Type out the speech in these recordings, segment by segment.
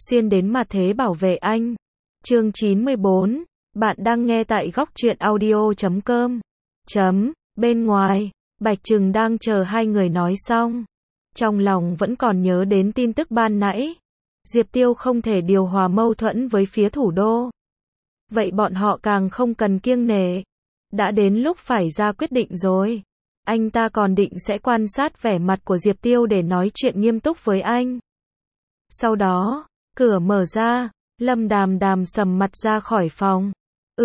xuyên đến mặt thế bảo vệ anh. Chương 94, bạn đang nghe tại góc truyện audio.com. Bên ngoài, Bạch Trừng đang chờ hai người nói xong. Trong lòng vẫn còn nhớ đến tin tức ban nãy. Diệp Tiêu không thể điều hòa mâu thuẫn với phía thủ đô. Vậy bọn họ càng không cần kiêng nể. Đã đến lúc phải ra quyết định rồi. Anh ta còn định sẽ quan sát vẻ mặt của Diệp Tiêu để nói chuyện nghiêm túc với anh. Sau đó, cửa mở ra, Lâm Đàm Đàm sầm mặt ra khỏi phòng.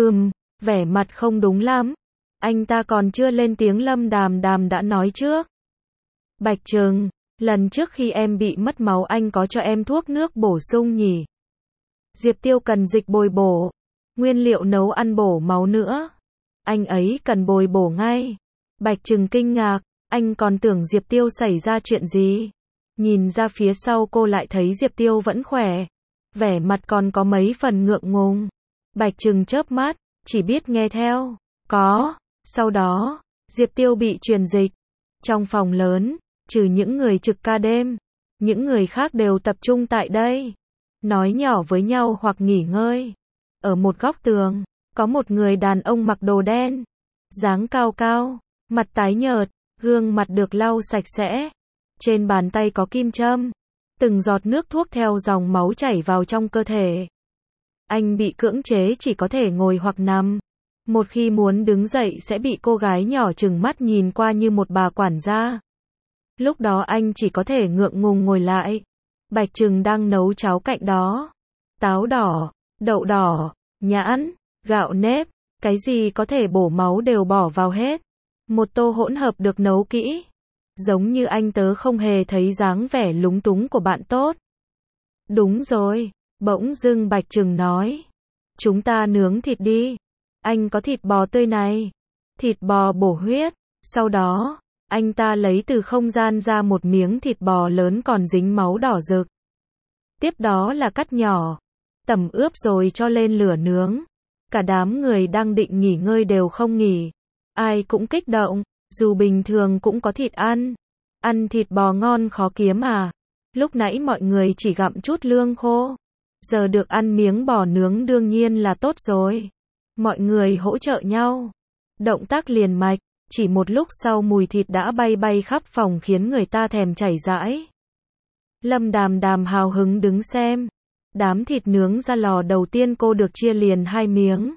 Vẻ mặt không đúng lắm. Anh ta còn chưa lên tiếng Lâm Đàm Đàm đã nói trước. Bạch Trừng, lần trước khi em bị mất máu anh có cho em thuốc nước bổ sung nhỉ? Diệp Tiêu cần dịch bồi bổ, nguyên liệu nấu ăn bổ máu nữa. Anh ấy cần bồi bổ ngay. Bạch Trừng kinh ngạc, anh còn tưởng Diệp Tiêu xảy ra chuyện gì. Nhìn ra phía sau cô lại thấy Diệp Tiêu vẫn khỏe. Vẻ mặt còn có mấy phần ngượng ngùng. Bạch Trừng chớp mắt, chỉ biết nghe theo. Có. Sau đó, Diệp Tiêu bị truyền dịch. Trong phòng lớn, trừ những người trực ca đêm, những người khác đều tập trung tại đây. Nói nhỏ với nhau hoặc nghỉ ngơi. Ở một góc tường, có một người đàn ông mặc đồ đen. Dáng cao cao, mặt tái nhợt, gương mặt được lau sạch sẽ. Trên bàn tay có kim châm. Từng giọt nước thuốc theo dòng máu chảy vào trong cơ thể. Anh bị cưỡng chế chỉ có thể ngồi hoặc nằm. Một khi muốn đứng dậy sẽ bị cô gái nhỏ trừng mắt nhìn qua như một bà quản gia. Lúc đó anh chỉ có thể ngượng ngùng ngồi lại. Bạch Trừng đang nấu cháo cạnh đó. Táo đỏ, đậu đỏ, nhãn, gạo nếp, cái gì có thể bổ máu đều bỏ vào hết. Một tô hỗn hợp được nấu kỹ. Giống như anh tớ không hề thấy dáng vẻ lúng túng của bạn tốt. Đúng rồi, bỗng dưng Bạch Trừng nói. Chúng ta nướng thịt đi. Anh có thịt bò tươi này. Thịt bò bổ huyết. Sau đó, anh ta lấy từ không gian ra một miếng thịt bò lớn còn dính máu đỏ rực. Tiếp đó là cắt nhỏ, tẩm ướp rồi cho lên lửa nướng. Cả đám người đang định nghỉ ngơi đều không nghỉ. Ai cũng kích động, dù bình thường cũng có thịt ăn. Ăn thịt bò ngon khó kiếm à. Lúc nãy mọi người chỉ gặm chút lương khô. Giờ được ăn miếng bò nướng đương nhiên là tốt rồi. Mọi người hỗ trợ nhau. Động tác liền mạch, chỉ một lúc sau mùi thịt đã bay bay khắp phòng khiến người ta thèm chảy rãi. Lâm Đàm Đàm hào hứng đứng xem. Đám thịt nướng ra lò đầu tiên cô được chia liền 2 miếng.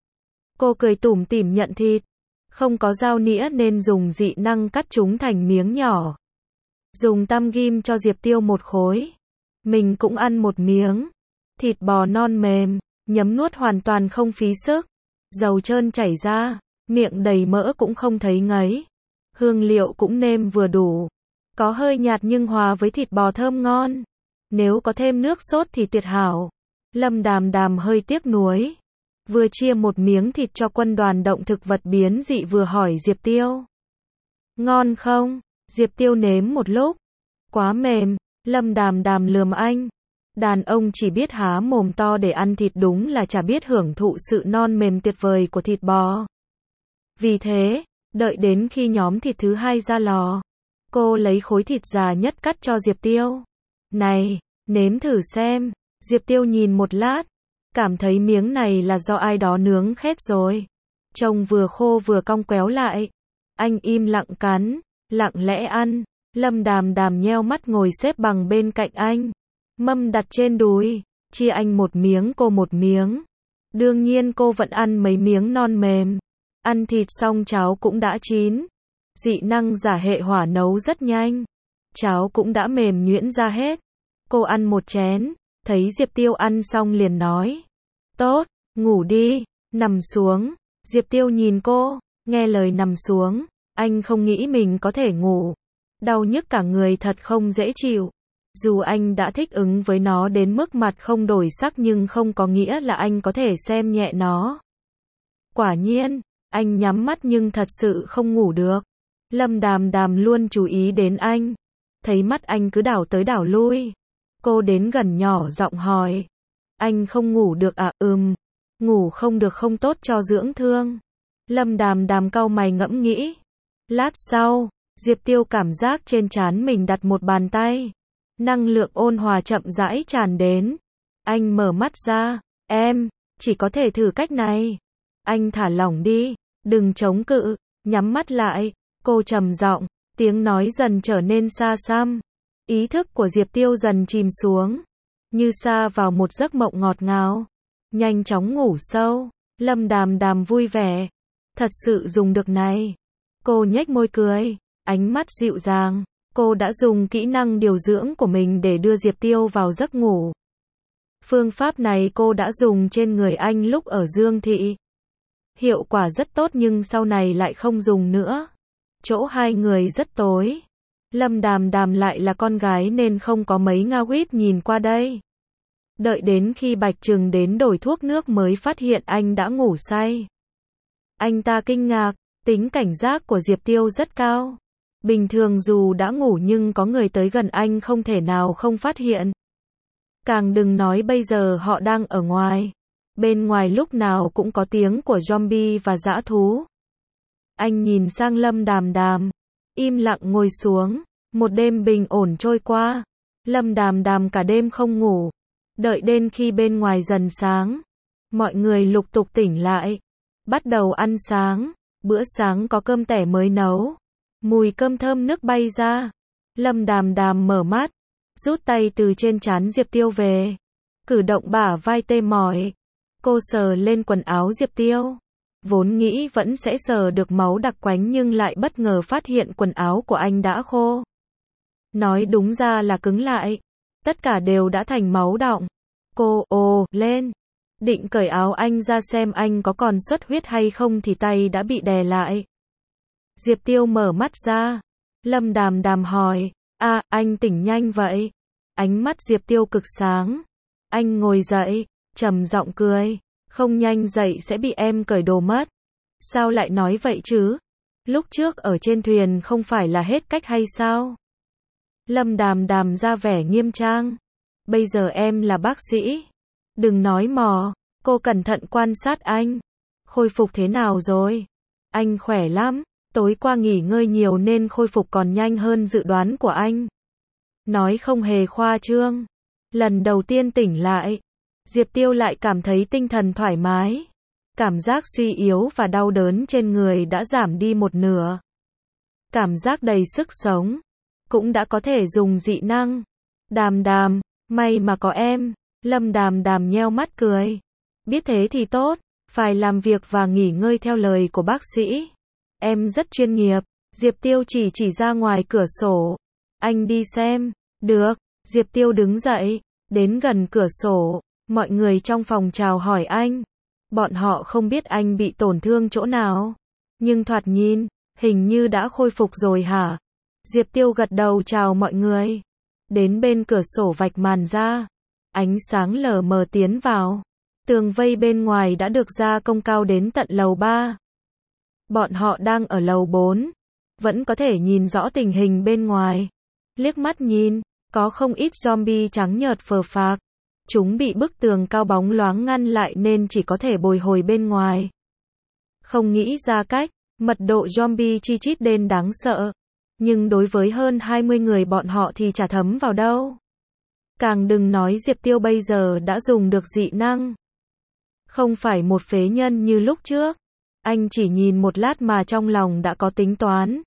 Cô cười tủm tỉm nhận thịt. Không có dao nĩa nên dùng dị năng cắt chúng thành miếng nhỏ. Dùng tăm ghim cho Diệp Tiêu một khối. Mình cũng ăn một miếng. Thịt bò non mềm, nhấm nuốt hoàn toàn không phí sức. Dầu trơn chảy ra, miệng đầy mỡ cũng không thấy ngấy. Hương liệu cũng nêm vừa đủ. Có hơi nhạt nhưng hòa với thịt bò thơm ngon. Nếu có thêm nước sốt thì tuyệt hảo. Lâm Đàm Đàm hơi tiếc nuối. Vừa chia một miếng thịt cho quân đoàn động thực vật biến dị vừa hỏi Diệp Tiêu. Ngon không? Diệp Tiêu nếm một lúc. Quá mềm. Lâm Đàm Đàm lườm anh. Đàn ông chỉ biết há mồm to để ăn thịt đúng là chả biết hưởng thụ sự non mềm tuyệt vời của thịt bò. Vì thế, đợi đến khi nhóm thịt thứ 2 ra lò, cô lấy khối thịt già nhất cắt cho Diệp Tiêu. Này, nếm thử xem. Diệp Tiêu nhìn một lát, cảm thấy miếng này là do ai đó nướng khét rồi. Trông vừa khô vừa cong quéo lại. Anh im lặng cắn, lặng lẽ ăn. Lâm Đàm Đàm nheo mắt ngồi xếp bằng bên cạnh anh. Mâm đặt trên đùi, chia anh một miếng cô một miếng. Đương nhiên cô vẫn ăn mấy miếng non mềm. Ăn thịt xong cháo cũng đã chín. Dị năng giả hệ hỏa nấu rất nhanh. Cháo cũng đã mềm nhuyễn ra hết. Cô ăn một chén, thấy Diệp Tiêu ăn xong liền nói. Tốt, ngủ đi, nằm xuống. Diệp Tiêu nhìn cô, nghe lời nằm xuống. Anh không nghĩ mình có thể ngủ. Đau nhức cả người thật không dễ chịu. Dù anh đã thích ứng với nó đến mức mặt không đổi sắc nhưng không có nghĩa là anh có thể xem nhẹ nó. Quả nhiên, anh nhắm mắt nhưng thật sự không ngủ được. Lâm Đàm Đàm luôn chú ý đến anh. Thấy mắt anh cứ đảo tới đảo lui. Cô đến gần nhỏ giọng hỏi. Anh không ngủ được à? Ngủ không được không tốt cho dưỡng thương. Lâm Đàm Đàm cau mày ngẫm nghĩ. Lát sau, Diệp Tiêu cảm giác trên trán mình đặt một bàn tay. Năng lượng ôn hòa chậm rãi tràn đến. Anh mở mắt ra. Em, chỉ có thể thử cách này. Anh thả lỏng đi, đừng chống cự, nhắm mắt lại. Cô trầm giọng, tiếng nói dần trở nên xa xăm. Ý thức của Diệp Tiêu dần chìm xuống, như sa vào một giấc mộng ngọt ngào. Nhanh chóng ngủ sâu. Lâm Đàm Đàm vui vẻ. Thật sự dùng được này. Cô nhếch môi cười, ánh mắt dịu dàng. Cô đã dùng kỹ năng điều dưỡng của mình để đưa Diệp Tiêu vào giấc ngủ. Phương pháp này cô đã dùng trên người anh lúc ở Dương Thị. Hiệu quả rất tốt nhưng sau này lại không dùng nữa. Chỗ hai người rất tối. Lâm Đàm Đàm lại là con gái nên không có mấy nga quýt nhìn qua đây. Đợi đến khi Bạch Trừng đến đổi thuốc nước mới phát hiện anh đã ngủ say. Anh ta kinh ngạc, tính cảnh giác của Diệp Tiêu rất cao. Bình thường dù đã ngủ nhưng có người tới gần anh không thể nào không phát hiện. Càng đừng nói bây giờ họ đang ở ngoài. Bên ngoài lúc nào cũng có tiếng của zombie và dã thú. Anh nhìn sang Lâm Đàm Đàm, im lặng ngồi xuống. Một đêm bình ổn trôi qua. Lâm Đàm Đàm cả đêm không ngủ. Đợi đến khi bên ngoài dần sáng, mọi người lục tục tỉnh lại, bắt đầu ăn sáng. Bữa sáng có cơm tẻ mới nấu, mùi cơm thơm nước bay ra. Lâm Đàm Đàm mở mắt, rút tay từ trên trán Diệp Tiêu về, cử động bả vai tê mỏi. Cô sờ lên quần áo Diệp Tiêu, vốn nghĩ vẫn sẽ sờ được máu đặc quánh nhưng lại bất ngờ phát hiện quần áo của anh đã khô. Nói đúng ra là cứng lại, tất cả đều đã thành máu đọng. Cô ồ lên, định cởi áo anh ra xem anh có còn xuất huyết hay không thì tay đã bị đè lại. Diệp Tiêu mở mắt ra. Lâm Đàm Đàm hỏi, anh tỉnh nhanh vậy? Ánh mắt Diệp Tiêu cực sáng. Anh ngồi dậy, trầm giọng cười, không nhanh dậy sẽ bị em cởi đồ mất. Sao lại nói vậy chứ? Lúc trước ở trên thuyền không phải là hết cách hay sao? Lâm Đàm Đàm ra vẻ nghiêm trang. Bây giờ em là bác sĩ. Đừng nói mò. Cô cẩn thận quan sát anh. Khôi phục thế nào rồi? Anh khỏe lắm. Tối qua nghỉ ngơi nhiều nên khôi phục còn nhanh hơn dự đoán của anh. Nói không hề khoa trương. Lần đầu tiên tỉnh lại, Diệp Tiêu lại cảm thấy tinh thần thoải mái. Cảm giác suy yếu và đau đớn trên người đã giảm đi một nửa. Cảm giác đầy sức sống. Cũng đã có thể dùng dị năng. Đàm Đàm, may mà có em. Lâm Đàm Đàm nheo mắt cười. Biết thế thì tốt, phải làm việc và nghỉ ngơi theo lời của bác sĩ. Em rất chuyên nghiệp. Diệp Tiêu chỉ ra ngoài cửa sổ. Anh đi xem. Được. Diệp Tiêu đứng dậy, đến gần cửa sổ. Mọi người trong phòng chào hỏi anh. Bọn họ không biết anh bị tổn thương chỗ nào, nhưng thoạt nhìn, hình như đã khôi phục rồi hả? Diệp Tiêu gật đầu chào mọi người. Đến bên cửa sổ vạch màn ra. Ánh sáng lờ mờ tiến vào. Tường vây bên ngoài đã được gia công cao đến tận lầu 3. Bọn họ đang ở lầu 4. Vẫn có thể nhìn rõ tình hình bên ngoài. Liếc mắt nhìn, có không ít zombie trắng nhợt phờ phạc. Chúng bị bức tường cao bóng loáng ngăn lại nên chỉ có thể bồi hồi bên ngoài. Không nghĩ ra cách, mật độ zombie chi chít đến đáng sợ. Nhưng đối với hơn 20 người bọn họ thì chả thấm vào đâu. Càng đừng nói Diệp Tiêu bây giờ đã dùng được dị năng. Không phải một phế nhân như lúc trước. Anh chỉ nhìn một lát mà trong lòng đã có tính toán.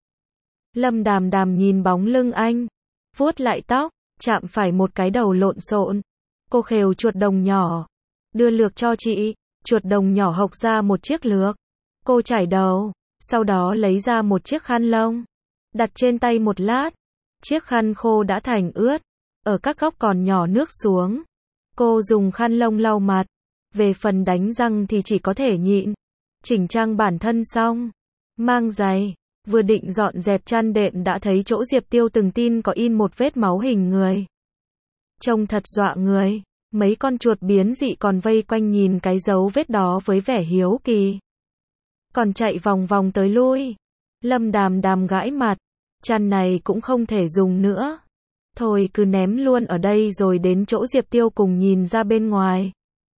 Lâm Đàm Đàm nhìn bóng lưng anh, vuốt lại tóc, chạm phải một cái đầu lộn xộn. Cô khều chuột đồng nhỏ, đưa lược cho chị. Chuột đồng nhỏ hộc ra một chiếc lược. Cô chải đầu, sau đó lấy ra một chiếc khăn lông, đặt trên tay một lát. Chiếc khăn khô đã thành ướt, ở các góc còn nhỏ nước xuống. Cô dùng khăn lông lau mặt. Về phần đánh răng thì chỉ có thể nhịn. Chỉnh trang bản thân xong, mang giày, vừa định dọn dẹp chăn đệm đã thấy chỗ Diệp Tiêu từng tin có in một vết máu hình người. Trông thật dọa người. Mấy con chuột biến dị còn vây quanh nhìn cái dấu vết đó với vẻ hiếu kỳ. Còn chạy vòng vòng tới lui. Lâm Đàm Đàm gãi mặt. Chăn này cũng không thể dùng nữa. Thôi cứ ném luôn ở đây rồi đến chỗ Diệp Tiêu cùng nhìn ra bên ngoài.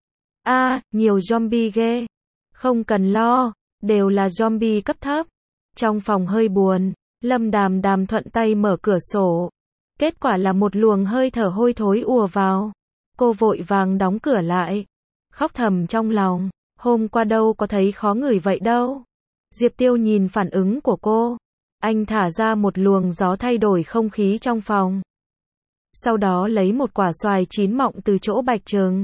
Nhiều zombie ghê. Không cần lo, đều là zombie cấp thấp. Trong phòng hơi buồn, Lâm Đàm Đàm thuận tay mở cửa sổ. Kết quả là một luồng hơi thở hôi thối ùa vào. Cô vội vàng đóng cửa lại, khóc thầm trong lòng, hôm qua đâu có thấy khó ngửi vậy đâu. Diệp Tiêu nhìn phản ứng của cô, anh thả ra một luồng gió thay đổi không khí trong phòng. Sau đó lấy một quả xoài chín mọng từ chỗ Bạch Trừng,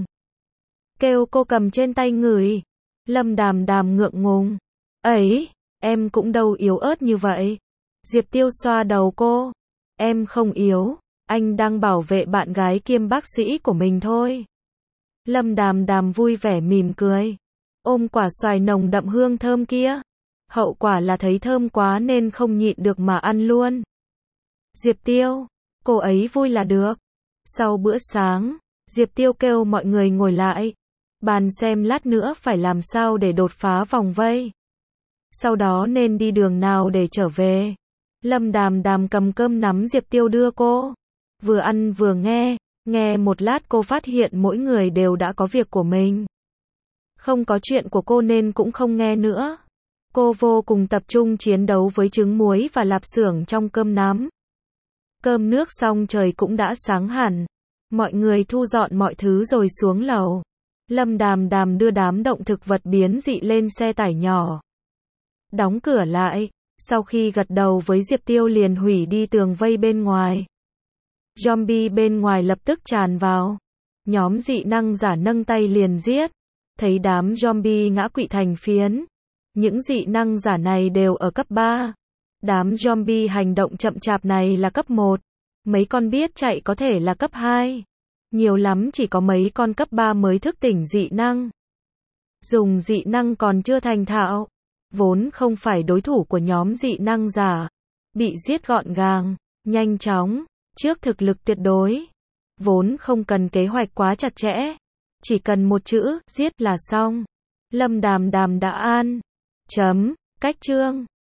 kêu cô cầm trên tay ngửi. Lâm Đàm Đàm ngượng ngùng, ấy, em cũng đâu yếu ớt như vậy. Diệp Tiêu xoa đầu cô, em không yếu, anh đang bảo vệ bạn gái kiêm bác sĩ của mình thôi. Lâm Đàm Đàm vui vẻ mỉm cười, ôm quả xoài nồng đậm hương thơm kia. Hậu quả là thấy thơm quá nên không nhịn được mà ăn luôn. Diệp Tiêu, cô ấy vui là được. Sau bữa sáng, Diệp Tiêu kêu mọi người ngồi lại, bàn xem lát nữa phải làm sao để đột phá vòng vây. Sau đó nên đi đường nào để trở về. Lâm Đàm Đàm cầm cơm nắm Diệp Tiêu đưa cô, vừa ăn vừa nghe một lát cô phát hiện mỗi người đều đã có việc của mình. Không có chuyện của cô nên cũng không nghe nữa. Cô vô cùng tập trung chiến đấu với trứng muối và lạp xưởng trong cơm nắm. Cơm nước xong trời cũng đã sáng hẳn. Mọi người thu dọn mọi thứ rồi xuống lầu. Lâm Đàm Đàm đưa đám động thực vật biến dị lên xe tải nhỏ, đóng cửa lại. Sau khi gật đầu với Diệp Tiêu liền hủy đi tường vây bên ngoài. Zombie bên ngoài lập tức tràn vào. Nhóm dị năng giả nâng tay liền giết. Thấy đám zombie ngã quỵ thành phiến. Những dị năng giả này đều ở cấp 3. Đám zombie hành động chậm chạp này là cấp 1. Mấy con biết chạy có thể là cấp 2. Nhiều lắm chỉ có mấy con cấp 3 mới thức tỉnh dị năng. Dùng dị năng còn chưa thành thạo, vốn không phải đối thủ của nhóm dị năng giả. Bị giết gọn gàng, nhanh chóng, trước thực lực tuyệt đối. Vốn không cần kế hoạch quá chặt chẽ. Chỉ cần một chữ, giết là xong. Lâm Đàm Đàm đã an. Cách chương.